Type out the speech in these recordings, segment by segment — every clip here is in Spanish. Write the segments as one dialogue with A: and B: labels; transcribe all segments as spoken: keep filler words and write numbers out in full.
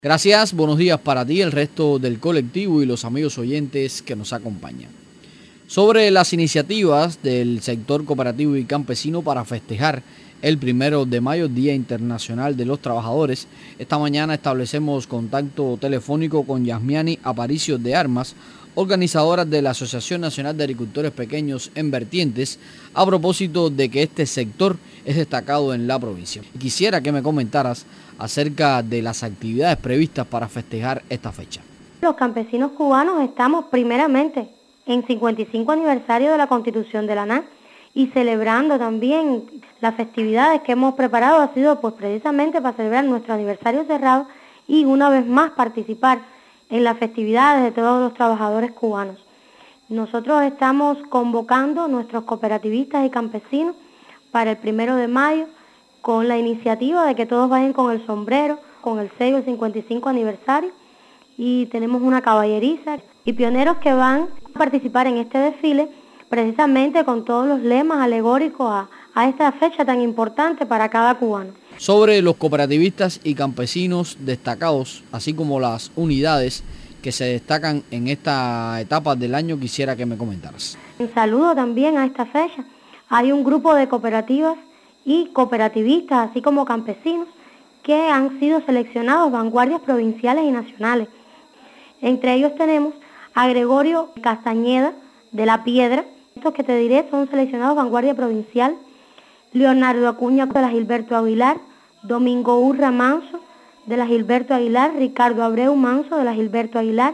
A: Gracias, buenos días para ti, el resto del colectivo y los amigos oyentes que nos acompañan. Sobre las iniciativas del sector cooperativo y campesino para festejar el primero de mayo, Día Internacional de los Trabajadores, esta mañana establecemos contacto telefónico con Yasmiani Aparicio de Armas, organizadora de la Asociación Nacional de Agricultores Pequeños en Vertientes, a propósito de que este sector es destacado en la provincia. Quisiera que me comentaras acerca de las actividades previstas para festejar esta fecha.
B: Los campesinos cubanos estamos primeramente en cincuenta y cinco aniversario de la Constitución de la N A y celebrando también las festividades que hemos preparado. Ha sido pues precisamente para celebrar nuestro aniversario cerrado y una vez más participar en las festividades de todos los trabajadores cubanos. Nosotros estamos convocando a nuestros cooperativistas y campesinos para el primero de mayo con la iniciativa de que todos vayan con el sombrero, con el sello del cincuenta y cinco aniversario, y tenemos una caballeriza y pioneros que van a participar en este desfile precisamente con todos los lemas alegóricos a, a esta fecha tan importante para cada cubano.
A: Sobre los cooperativistas y campesinos destacados, así como las unidades que se destacan en esta etapa del año, quisiera que me comentaras.
B: Un saludo también a esta fecha. Hay un grupo de cooperativas y cooperativistas, así como campesinos, que han sido seleccionados vanguardias provinciales y nacionales. Entre ellos tenemos a Gregorio Castañeda de La Piedra, estos que te diré son seleccionados vanguardia provincial, Leonardo Acuña de la Gilberto Aguilar, Domingo Urra Manso de la Gilberto Aguilar, Ricardo Abreu Manso de la Gilberto Aguilar,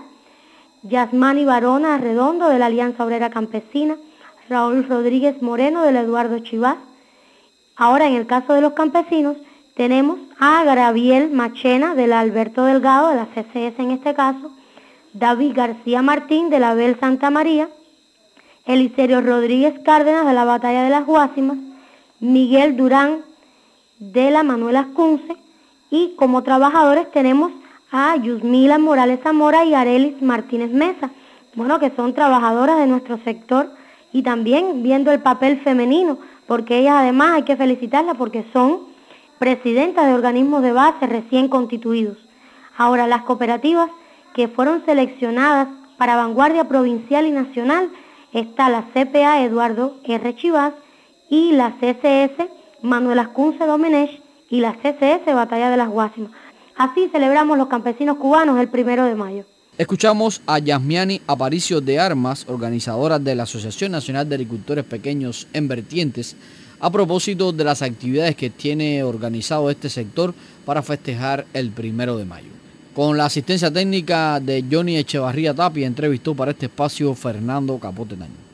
B: Yasmani Barona Arredondo de la Alianza Obrera Campesina, Raúl Rodríguez Moreno del Eduardo Chivás. Ahora en el caso de los campesinos tenemos a Graviel Machena de la Alberto Delgado de la C C S en este caso, David García Martín de la Bel Santa María, Eliserio Rodríguez Cárdenas de la Batalla de las Guásimas, Miguel Durán de la Manuel Ascunce, y como trabajadores tenemos a Yusmila Morales Zamora y Arelis Martínez Mesa, bueno, que son trabajadoras de nuestro sector y también viendo el papel femenino, porque ellas además hay que felicitarlas porque son presidentas de organismos de base recién constituidos. Ahora, las cooperativas que fueron seleccionadas para vanguardia provincial y nacional está la C P A Eduardo R. Chivás y la C C S Manuel Ascunce Domenech y la C C S Batalla de las Guásimas. Así celebramos los campesinos cubanos el primero de mayo.
A: Escuchamos a Yasmiani Aparicio de Armas, organizadora de la Asociación Nacional de Agricultores Pequeños en Vertientes, a propósito de las actividades que tiene organizado este sector para festejar el primero de mayo. Con la asistencia técnica de Johnny Echevarría Tapia, entrevistó para este espacio Fernando Capote Tañón.